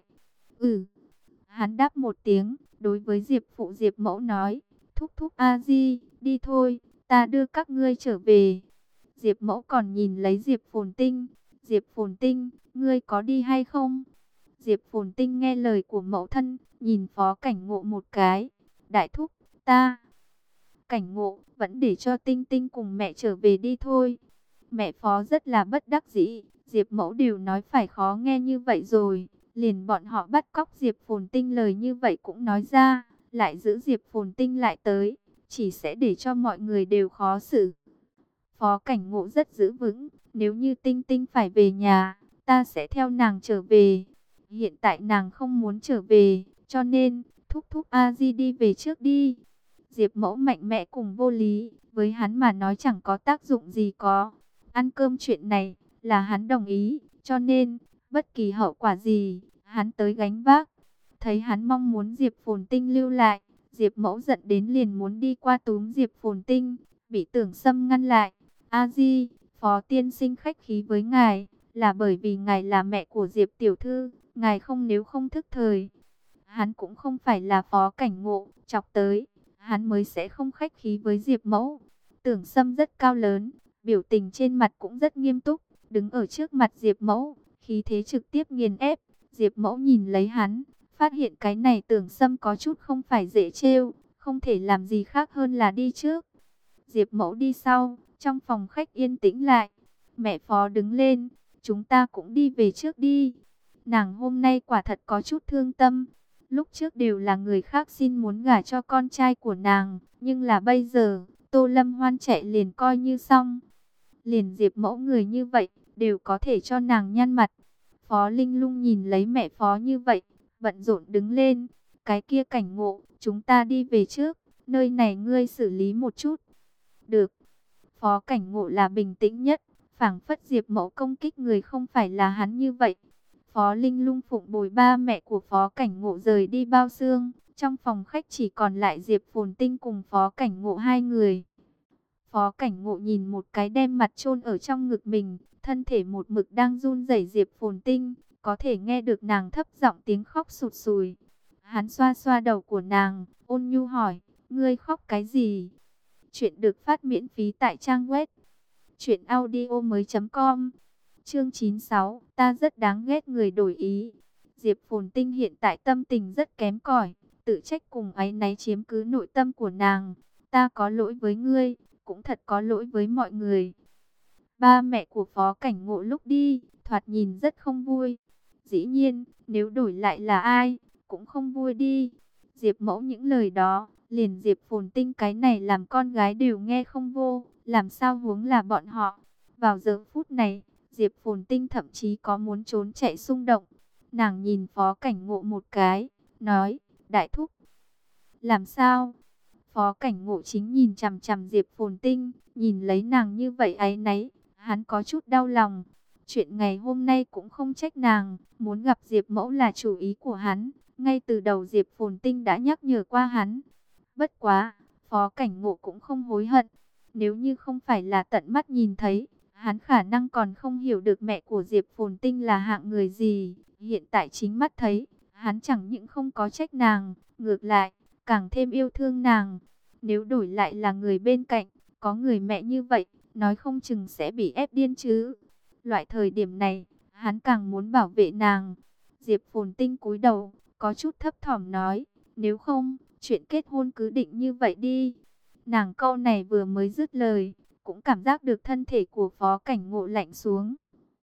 Hắn đáp một tiếng, đối với Diệp Phụ Diệp Mẫu nói, thúc thúc A Di, đi thôi, ta đưa các ngươi trở về. Diệp Mẫu còn nhìn lấy Diệp Phồn Tinh, Diệp Phồn Tinh, ngươi có đi hay không? Diệp Phồn Tinh nghe lời của mẫu thân, nhìn Phó Cảnh Ngộ một cái, đại thúc, ta... Cảnh Ngộ, vẫn để cho Tinh Tinh cùng mẹ trở về đi thôi. Mẹ Phó rất là bất đắc dĩ, Diệp Mẫu đều nói phải khó nghe như vậy rồi. Liền bọn họ bắt cóc Diệp Phồn Tinh lời như vậy cũng nói ra, lại giữ Diệp Phồn Tinh lại tới, chỉ sẽ để cho mọi người đều khó xử. Phó Cảnh Ngộ rất giữ vững, nếu như Tinh Tinh phải về nhà, ta sẽ theo nàng trở về. Hiện tại nàng không muốn trở về, cho nên, thúc thúc A Di đi về trước đi. Diệp Mẫu mạnh mẽ cùng vô lý, với hắn mà nói chẳng có tác dụng gì có. Ăn cơm chuyện này, là hắn đồng ý, cho nên, bất kỳ hậu quả gì, hắn tới gánh vác. Thấy hắn mong muốn Diệp Phồn Tinh lưu lại, Diệp Mẫu giận đến liền muốn đi qua túm Diệp Phồn Tinh, bị Tưởng Sâm ngăn lại. A Di, Phó tiên sinh khách khí với ngài, là bởi vì ngài là mẹ của Diệp tiểu thư, ngài không nếu không thức thời. Hắn cũng không phải là Phó Cảnh Ngộ, chọc tới, hắn mới sẽ không khách khí với Diệp Mẫu. Tưởng Sâm rất cao lớn, biểu tình trên mặt cũng rất nghiêm túc, đứng ở trước mặt Diệp Mẫu, khí thế trực tiếp nghiền ép. Diệp Mẫu nhìn lấy hắn, phát hiện cái này Tưởng Sâm có chút không phải dễ trêu, không thể làm gì khác hơn là đi trước. Diệp Mẫu đi sau, trong phòng khách yên tĩnh lại. Mẹ Phó đứng lên, chúng ta cũng đi về trước đi. Nàng hôm nay quả thật có chút thương tâm. Lúc trước đều là người khác xin muốn gả cho con trai của nàng, nhưng là bây giờ, Tô Lâm Hoan chạy liền coi như xong. Liền Diệp Mẫu người như vậy, đều có thể cho nàng nhăn mặt. Phó Linh Lung nhìn lấy mẹ Phó như vậy, bận rộn đứng lên. Cái kia Cảnh Ngộ, chúng ta đi về trước, nơi này ngươi xử lý một chút. Được. Phó Cảnh Ngộ là bình tĩnh nhất, phảng phất Diệp Mẫu công kích người không phải là hắn như vậy. Phó Linh Lung phụng bồi ba mẹ của Phó Cảnh Ngộ rời đi bao xương, trong phòng khách chỉ còn lại Diệp Phồn Tinh cùng Phó Cảnh Ngộ hai người. Phó Cảnh Ngộ nhìn một cái đem mặt chôn ở trong ngực mình, thân thể một mực đang run rẩy Diệp Phồn Tinh, có thể nghe được nàng thấp giọng tiếng khóc sụt sùi. Hắn xoa xoa đầu của nàng, ôn nhu hỏi, ngươi khóc cái gì? Chuyện được phát miễn phí tại trang web truyệnaudiomoi.com. Chương 96, ta rất đáng ghét người đổi ý. Diệp Phồn Tinh hiện tại tâm tình rất kém cỏi, tự trách cùng áy náy chiếm cứ nội tâm của nàng. Ta có lỗi với ngươi, cũng thật có lỗi với mọi người. Ba mẹ của Phó Cảnh Ngộ lúc đi, thoạt nhìn rất không vui. Dĩ nhiên, nếu đổi lại là ai, cũng không vui đi. Diệp Mẫu những lời đó, liền Diệp Phồn Tinh cái này làm con gái đều nghe không vô, làm sao huống là bọn họ. Vào giờ phút này, Diệp Phồn Tinh thậm chí có muốn trốn chạy xung động. Nàng nhìn Phó Cảnh Ngộ một cái, nói, đại thúc, làm sao? Phó Cảnh Ngộ chính nhìn chằm chằm Diệp Phồn Tinh, nhìn lấy nàng như vậy áy náy, hắn có chút đau lòng. Chuyện ngày hôm nay cũng không trách nàng, muốn gặp Diệp Mẫu là chủ ý của hắn, ngay từ đầu Diệp Phồn Tinh đã nhắc nhở qua hắn. Bất quá, Phó Cảnh Ngộ cũng không hối hận, nếu như không phải là tận mắt nhìn thấy, hắn khả năng còn không hiểu được mẹ của Diệp Phồn Tinh là hạng người gì. Hiện tại chính mắt thấy, hắn chẳng những không có trách nàng, ngược lại, càng thêm yêu thương nàng. Nếu đổi lại là người bên cạnh, có người mẹ như vậy, nói không chừng sẽ bị ép điên chứ. Loại thời điểm này, hắn càng muốn bảo vệ nàng. Diệp Phồn Tinh cúi đầu, có chút thấp thỏm nói, nếu không, chuyện kết hôn cứ định như vậy đi. Nàng câu này vừa mới dứt lời, cũng cảm giác được thân thể của Phó Cảnh Ngộ lạnh xuống.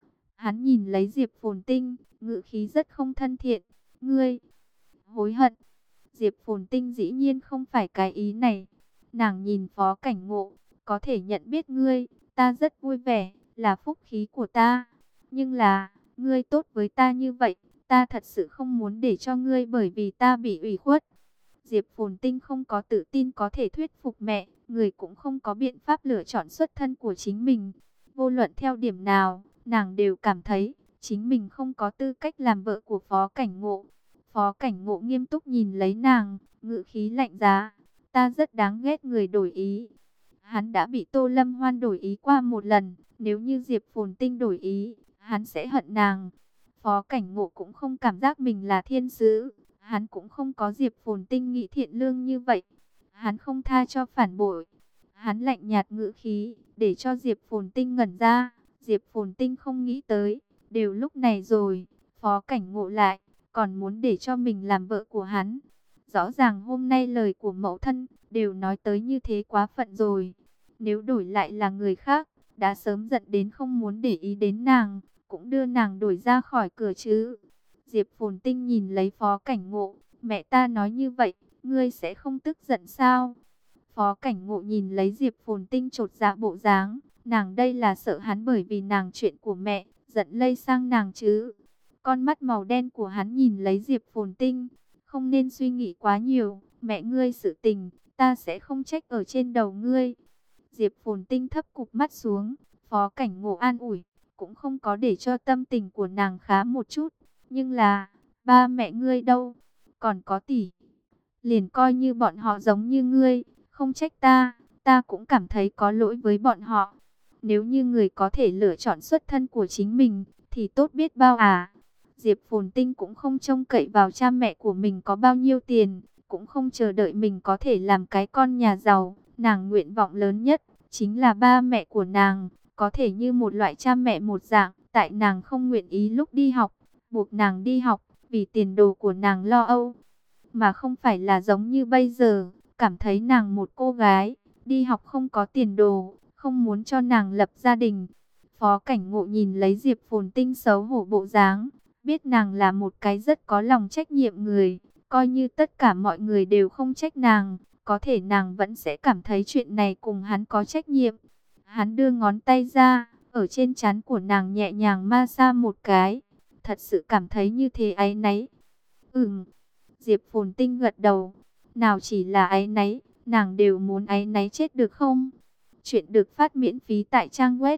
Hắn nhìn lấy Diệp Phồn Tinh, ngữ khí rất không thân thiện. Ngươi, hối hận. Diệp Phồn Tinh dĩ nhiên không phải cái ý này. Nàng nhìn Phó Cảnh Ngộ, có thể nhận biết ngươi, ta rất vui vẻ, là phúc khí của ta. Nhưng là, ngươi tốt với ta như vậy, ta thật sự không muốn để cho ngươi bởi vì ta bị ủy khuất. Diệp Phồn Tinh không có tự tin có thể thuyết phục mẹ, người cũng không có biện pháp lựa chọn xuất thân của chính mình. Vô luận theo điểm nào, nàng đều cảm thấy chính mình không có tư cách làm vợ của Phó Cảnh Ngộ. Phó Cảnh Ngộ nghiêm túc nhìn lấy nàng, ngữ khí lạnh giá. Ta rất đáng ghét người đổi ý. Hắn đã bị Tô Lâm Hoan đổi ý qua một lần, nếu như Diệp Phồn Tinh đổi ý, hắn sẽ hận nàng. Phó Cảnh Ngộ cũng không cảm giác mình là thiên sứ, hắn cũng không có Diệp Phồn Tinh nghị thiện lương như vậy. Hắn không tha cho phản bội. Hắn lạnh nhạt ngữ khí, để cho Diệp Phồn Tinh ngẩn ra. Diệp Phồn Tinh không nghĩ tới, đều lúc này rồi, Phó Cảnh Ngộ lại, còn muốn để cho mình làm vợ của hắn. Rõ ràng hôm nay lời của mẫu thân, đều nói tới như thế quá phận rồi. Nếu đổi lại là người khác, đã sớm giận đến không muốn để ý đến nàng, cũng đưa nàng đuổi ra khỏi cửa chứ. Diệp Phồn Tinh nhìn lấy Phó Cảnh Ngộ, mẹ ta nói như vậy, ngươi sẽ không tức giận sao? Phó Cảnh Ngộ nhìn lấy Diệp Phồn Tinh chột dạ bộ dáng, nàng đây là sợ hắn bởi vì nàng chuyện của mẹ, giận lây sang nàng chứ. Con mắt màu đen của hắn nhìn lấy Diệp Phồn Tinh, không nên suy nghĩ quá nhiều, mẹ ngươi sự tình, ta sẽ không trách ở trên đầu ngươi. Diệp Phồn Tinh thấp cụp mắt xuống, Phó Cảnh Ngộ an ủi, cũng không có để cho tâm tình của nàng khá một chút. Nhưng là, ba mẹ ngươi đâu, còn có tỷ. Liền coi như bọn họ giống như ngươi, không trách ta, ta cũng cảm thấy có lỗi với bọn họ. Nếu như người có thể lựa chọn xuất thân của chính mình, thì tốt biết bao à. Diệp Phồn Tinh cũng không trông cậy vào cha mẹ của mình có bao nhiêu tiền, cũng không chờ đợi mình có thể làm cái con nhà giàu. Nàng nguyện vọng lớn nhất, chính là ba mẹ của nàng, có thể như một loại cha mẹ một dạng, tại nàng không nguyện ý lúc đi học, buộc nàng đi học, vì tiền đồ của nàng lo âu. Mà không phải là giống như bây giờ, cảm thấy nàng một cô gái, đi học không có tiền đồ, không muốn cho nàng lập gia đình. Phó Cảnh Ngộ nhìn lấy Diệp Phồn Tinh xấu hổ bộ dáng, biết nàng là một cái rất có lòng trách nhiệm người, coi như tất cả mọi người đều không trách nàng, có thể nàng vẫn sẽ cảm thấy chuyện này cùng hắn có trách nhiệm. Hắn đưa ngón tay ra, ở trên trán của nàng nhẹ nhàng ma xa một cái. Thật sự cảm thấy như thế áy náy. Diệp Phồn Tinh gật đầu. Nào chỉ là áy náy, nàng đều muốn áy náy chết được không? Chuyện được phát miễn phí tại trang web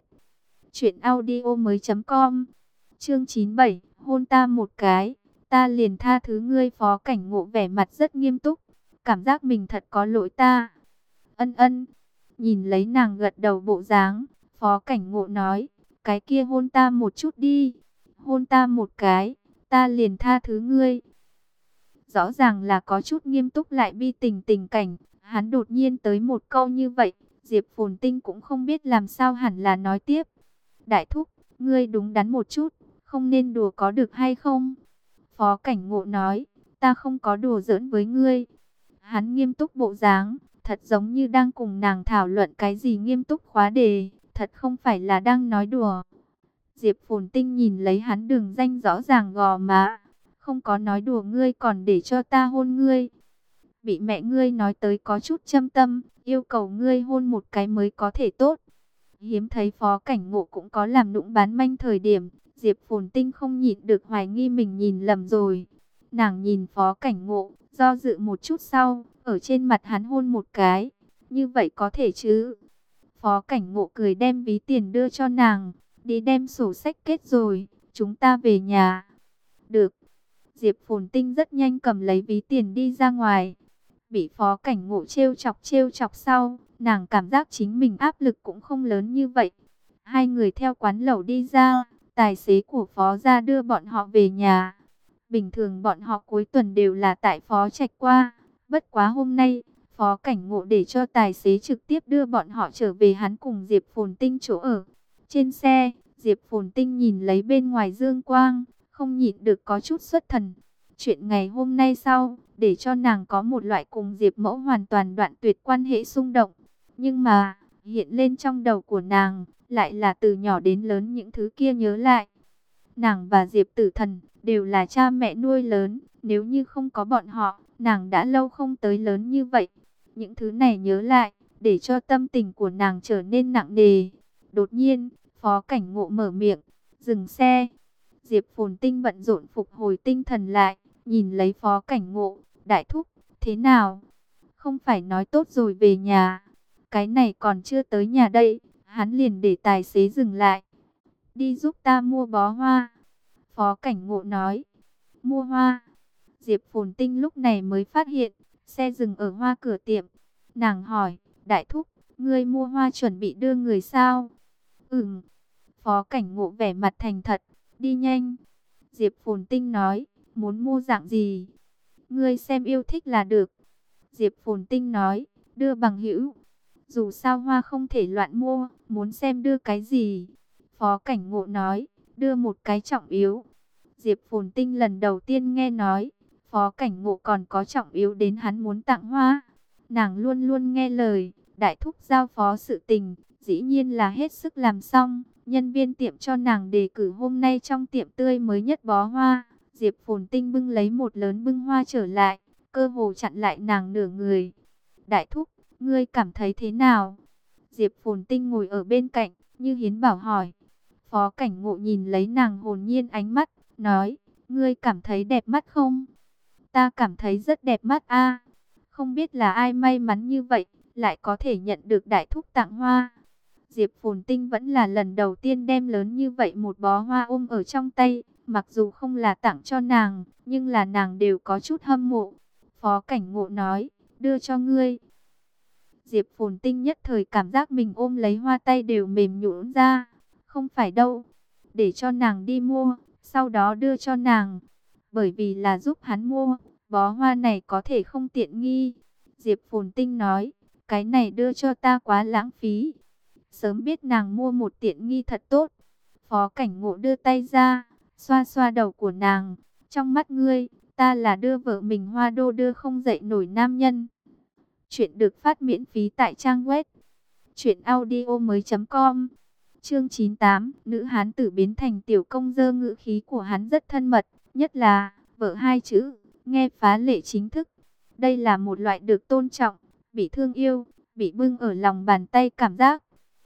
truyệnaudiomoi.com. Chương 97, hôn ta một cái, ta liền tha thứ ngươi. Phó Cảnh Ngộ vẻ mặt rất nghiêm túc, cảm giác mình thật có lỗi ta. Ân ân. Nhìn lấy nàng gật đầu bộ dáng, Phó Cảnh Ngộ nói, cái kia hôn ta một chút đi. Hôn ta một cái, ta liền tha thứ ngươi. Rõ ràng là có chút nghiêm túc lại bi tình tình cảnh, hắn đột nhiên tới một câu như vậy, Diệp Phồn Tinh cũng không biết làm sao hẳn là nói tiếp. Đại thúc, ngươi đúng đắn một chút, không nên đùa có được hay không? Phó Cảnh Ngộ nói, ta không có đùa giỡn với ngươi. Hắn nghiêm túc bộ dáng, thật giống như đang cùng nàng thảo luận cái gì nghiêm túc khóa đề, thật không phải là đang nói đùa. Diệp Phồn Tinh nhìn lấy hắn đường danh rõ ràng gò má, không có nói đùa, ngươi còn để cho ta hôn ngươi. Bị mẹ ngươi nói tới có chút châm tâm, yêu cầu ngươi hôn một cái mới có thể tốt. Hiếm thấy Phó Cảnh Ngộ cũng có làm nũng bán manh thời điểm, Diệp Phồn Tinh không nhịn được hoài nghi mình nhìn lầm rồi. Nàng nhìn Phó Cảnh Ngộ, do dự một chút sau, ở trên mặt hắn hôn một cái. Như vậy có thể chứ? Phó Cảnh Ngộ cười đem ví tiền đưa cho nàng, đi đem sổ sách kết rồi, chúng ta về nhà. Được. Diệp Phồn Tinh rất nhanh cầm lấy ví tiền đi ra ngoài. Bị Phó Cảnh Ngộ trêu chọc sau, nàng cảm giác chính mình áp lực cũng không lớn như vậy. Hai người theo quán lẩu đi ra, tài xế của Phó gia đưa bọn họ về nhà. Bình thường bọn họ cuối tuần đều là tại Phó Trạch qua, bất quá hôm nay, Phó Cảnh Ngộ để cho tài xế trực tiếp đưa bọn họ trở về hắn cùng Diệp Phồn Tinh chỗ ở. Trên xe, Diệp Phồn Tinh nhìn lấy bên ngoài dương quang, không nhịn được có chút xuất thần. Chuyện ngày hôm nay sau, để cho nàng có một loại cùng Diệp Mẫu hoàn toàn đoạn tuyệt quan hệ xung động. Nhưng mà, hiện lên trong đầu của nàng, lại là từ nhỏ đến lớn những thứ kia nhớ lại. Nàng và Diệp Tử Thần đều là cha mẹ nuôi lớn, nếu như không có bọn họ, nàng đã lâu không tới lớn như vậy. Những thứ này nhớ lại, để cho tâm tình của nàng trở nên nặng nề. Đột nhiên, Phó Cảnh Ngộ mở miệng, dừng xe. Diệp Phồn Tinh bận rộn phục hồi tinh thần lại, nhìn lấy Phó Cảnh Ngộ, đại thúc, thế nào? Không phải nói tốt rồi về nhà, cái này còn chưa tới nhà đây. Hắn liền để tài xế dừng lại. Đi giúp ta mua bó hoa. Phó Cảnh Ngộ nói. Mua hoa. Diệp Phồn Tinh lúc này mới phát hiện, xe dừng ở hoa cửa tiệm. Nàng hỏi, đại thúc, ngươi mua hoa chuẩn bị đưa người sao? Phó Cảnh Ngộ vẻ mặt thành thật, đi nhanh. Diệp Phồn Tinh nói, muốn mua dạng gì? Ngươi xem yêu thích là được. Diệp Phồn Tinh nói, đưa bằng hữu. Dù sao hoa không thể loạn mua, muốn xem đưa cái gì. Phó Cảnh Ngộ nói, đưa một cái trọng yếu. Diệp Phồn Tinh lần đầu tiên nghe nói, Phó Cảnh Ngộ còn có trọng yếu đến hắn muốn tặng hoa. Nàng luôn luôn nghe lời, đại thúc giao phó sự tình, dĩ nhiên là hết sức làm xong. Nhân viên tiệm cho nàng đề cử hôm nay trong tiệm tươi mới nhất bó hoa. Diệp Phồn Tinh bưng lấy một lớn bưng hoa trở lại, cơ hồ chặn lại nàng nửa người. Đại thúc, ngươi cảm thấy thế nào? Diệp Phồn Tinh ngồi ở bên cạnh, như hiến bảo hỏi. Phó Cảnh Ngộ nhìn lấy nàng hồn nhiên ánh mắt, nói, ngươi cảm thấy đẹp mắt không? Ta cảm thấy rất đẹp mắt a. Không biết là ai may mắn như vậy, lại có thể nhận được đại thúc tặng hoa. Diệp Phồn Tinh vẫn là lần đầu tiên đem lớn như vậy một bó hoa ôm ở trong tay, mặc dù không là tặng cho nàng, nhưng là nàng đều có chút hâm mộ. Phó Cảnh Ngộ nói, đưa cho ngươi. Diệp Phồn Tinh nhất thời cảm giác mình ôm lấy hoa tay đều mềm nhũn ra. Không phải đâu, để cho nàng đi mua, sau đó đưa cho nàng. Bởi vì là giúp hắn mua, bó hoa này có thể không tiện nghi. Diệp Phồn Tinh nói, cái này đưa cho ta quá lãng phí. Sớm biết nàng mua một tiện nghi thật tốt. Phó Cảnh Ngộ đưa tay ra, xoa xoa đầu của nàng. Trong mắt ngươi, ta là đưa vợ mình hoa đô đưa không dậy nổi nam nhân. Chuyện được phát miễn phí tại trang web truyệnaudiomoi.com. Chương 98, nữ hán tử biến thành tiểu công dơ, ngữ khí của hắn rất thân mật, nhất là vợ hai chữ, nghe phá lệ chính thức. Đây là một loại được tôn trọng, bị thương yêu, bị bưng ở lòng bàn tay cảm giác.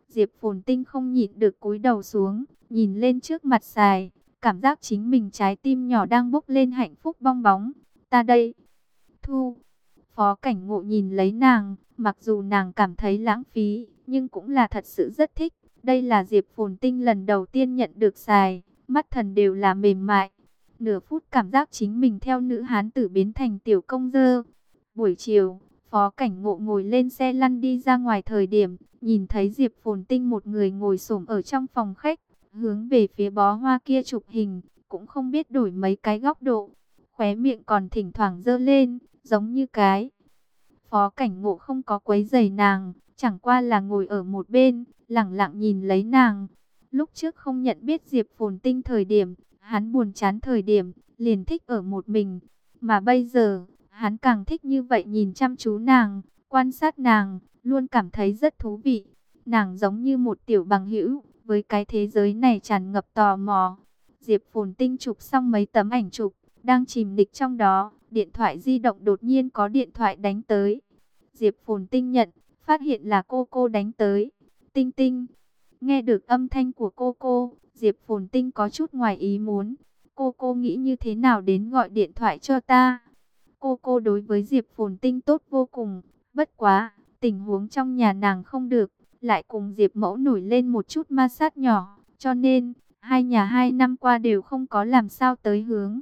Diệp Phồn Tinh không nhịn được cúi đầu xuống, nhìn lên trước mặt xài, cảm giác chính mình trái tim nhỏ đang bốc lên hạnh phúc bong bóng. Ta đây. Thu. Phó Cảnh Ngộ nhìn lấy nàng, mặc dù nàng cảm thấy lãng phí, nhưng cũng là thật sự rất thích. Đây là Diệp Phồn Tinh lần đầu tiên nhận được xài, mắt thần đều là mềm mại. Nửa phút cảm giác chính mình theo nữ hán tử biến thành tiểu công dơ. Buổi chiều, Phó Cảnh Ngộ ngồi lên xe lăn đi ra ngoài thời điểm, nhìn thấy Diệp Phồn Tinh một người ngồi xổm ở trong phòng khách, hướng về phía bó hoa kia chụp hình, cũng không biết đổi mấy cái góc độ. Khóe miệng còn thỉnh thoảng giơ lên, giống như cái. Phó Cảnh Ngộ không có quấy rầy nàng, chẳng qua là ngồi ở một bên, lẳng lặng nhìn lấy nàng. Lúc trước không nhận biết Diệp Phồn Tinh thời điểm, hắn buồn chán thời điểm, liền thích ở một mình. Mà bây giờ, hắn càng thích như vậy nhìn chăm chú nàng, quan sát nàng, luôn cảm thấy rất thú vị. Nàng giống như một tiểu bằng hữu, với cái thế giới này tràn ngập tò mò. Diệp Phồn Tinh chụp xong mấy tấm ảnh chụp, đang chìm nghịch trong đó, điện thoại di động đột nhiên có điện thoại đánh tới. Diệp Phồn Tinh nhận, phát hiện là cô đánh tới. Tinh Tinh, nghe được âm thanh của cô, Diệp Phồn Tinh có chút ngoài ý muốn. Cô nghĩ như thế nào đến gọi điện thoại cho ta? Cô đối với Diệp Phồn Tinh tốt vô cùng, bất quá, tình huống trong nhà nàng không được, lại cùng Diệp Mẫu nổi lên một chút ma sát nhỏ, cho nên, hai nhà 2 năm qua đều không có làm sao tới hướng.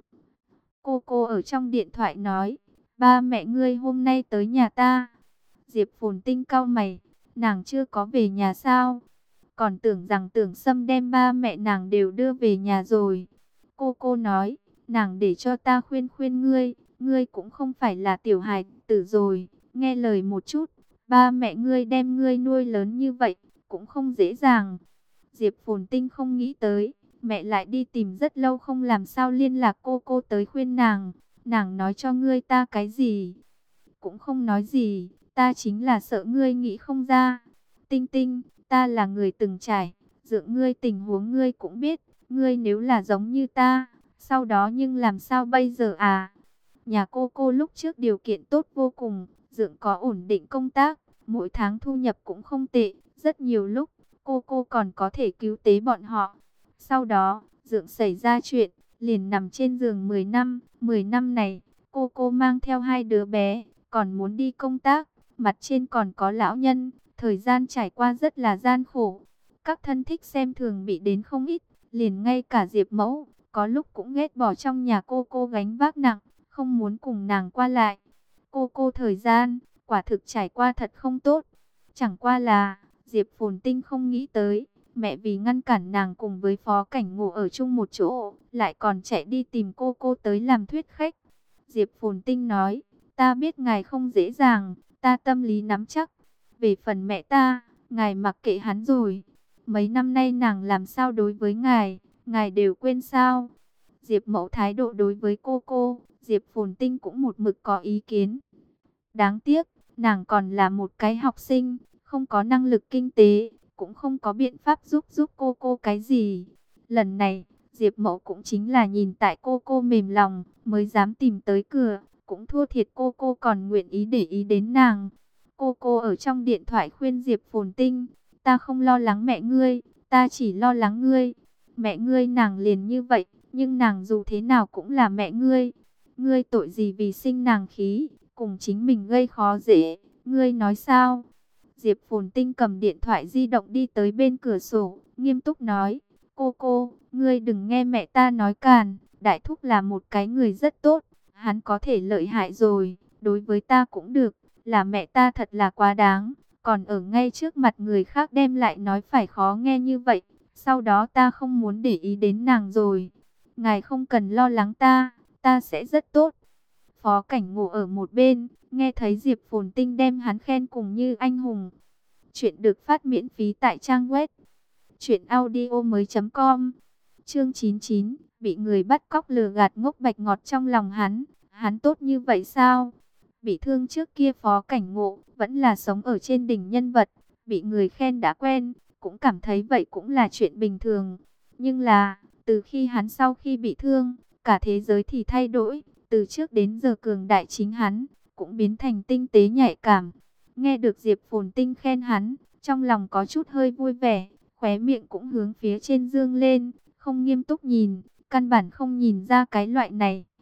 Cô ở trong điện thoại nói, ba mẹ ngươi hôm nay tới nhà ta. Diệp Phồn Tinh cau mày, nàng chưa có về nhà sao? Còn tưởng rằng Tưởng Sâm đem ba mẹ nàng đều đưa về nhà rồi. Cô nói, nàng để cho ta khuyên khuyên ngươi, ngươi cũng không phải là tiểu hài tử rồi, nghe lời một chút. Ba mẹ ngươi đem ngươi nuôi lớn như vậy, cũng không dễ dàng. Diệp Phồn Tinh không nghĩ tới, mẹ lại đi tìm rất lâu không làm sao liên lạc cô tới khuyên nàng. Nàng nói cho ngươi ta cái gì? Cũng không nói gì, ta chính là sợ ngươi nghĩ không ra. Tinh Tinh, ta là người từng trải, dựa ngươi tình huống ngươi cũng biết, ngươi nếu là giống như ta, sau đó nhưng làm sao bây giờ à? Nhà cô lúc trước điều kiện tốt vô cùng, Dượng có ổn định công tác, mỗi tháng thu nhập cũng không tệ, rất nhiều lúc, cô còn có thể cứu tế bọn họ. Sau đó, Dượng xảy ra chuyện, liền nằm trên giường 10 năm, 10 năm này, cô mang theo 2 đứa bé, còn muốn đi công tác, mặt trên còn có lão nhân, thời gian trải qua rất là gian khổ. Các thân thích xem thường bị đến không ít, liền ngay cả Diệp Mẫu, có lúc cũng ghét bỏ trong nhà cô gánh vác nặng, không muốn cùng nàng qua lại. Cô thời gian, quả thực trải qua thật không tốt. Chẳng qua là, Diệp Phồn Tinh không nghĩ tới, mẹ vì ngăn cản nàng cùng với Phó Cảnh Ngộ ở chung một chỗ, lại còn chạy đi tìm cô tới làm thuyết khách. Diệp Phồn Tinh nói, ta biết ngài không dễ dàng, ta tâm lý nắm chắc. Về phần mẹ ta, ngài mặc kệ hắn rồi. Mấy năm nay nàng làm sao đối với ngài đều quên sao? Diệp Mẫu thái độ đối với cô, Diệp Phồn Tinh cũng một mực có ý kiến. Đáng tiếc, nàng còn là một cái học sinh, không có năng lực kinh tế, cũng không có biện pháp giúp cô cái gì. Lần này, Diệp Mẫu cũng chính là nhìn tại cô mềm lòng, mới dám tìm tới cửa, cũng thua thiệt cô còn nguyện ý để ý đến nàng. Cô ở trong điện thoại khuyên Diệp Phồn Tinh, ta không lo lắng mẹ ngươi, ta chỉ lo lắng ngươi. Mẹ ngươi nàng liền như vậy, nhưng nàng dù thế nào cũng là mẹ ngươi. Ngươi tội gì vì sinh nàng khí, cùng chính mình gây khó dễ, ngươi nói sao? Diệp Phồn Tinh cầm điện thoại di động đi tới bên cửa sổ, nghiêm túc nói, cô, ngươi đừng nghe mẹ ta nói càn, Đại Thúc là một cái người rất tốt, hắn có thể lợi hại rồi, đối với ta cũng được, là mẹ ta thật là quá đáng, còn ở ngay trước mặt người khác đem lại nói phải khó nghe như vậy, sau đó ta không muốn để ý đến nàng rồi, ngài không cần lo lắng ta sẽ rất tốt. Phó Cảnh Ngộ ở một bên, nghe thấy Diệp Phồn Tinh đem hắn khen cùng như anh hùng. Chuyện được phát miễn phí tại trang web truyệnaudiomoi.com. Chương 99, bị người bắt cóc lừa gạt ngốc bạch ngọt trong lòng hắn tốt như vậy sao? Bị thương trước kia Phó Cảnh Ngộ vẫn là sống ở trên đỉnh nhân vật, bị người khen đã quen, cũng cảm thấy vậy cũng là chuyện bình thường. Nhưng là, từ khi hắn sau khi bị thương, cả thế giới thì thay đổi, từ trước đến giờ cường đại chính hắn, cũng biến thành tinh tế nhạy cảm. Nghe được Diệp Phồn Tinh khen hắn, trong lòng có chút hơi vui vẻ, khóe miệng cũng hướng phía trên dương lên, không nghiêm túc nhìn, căn bản không nhìn ra cái loại này.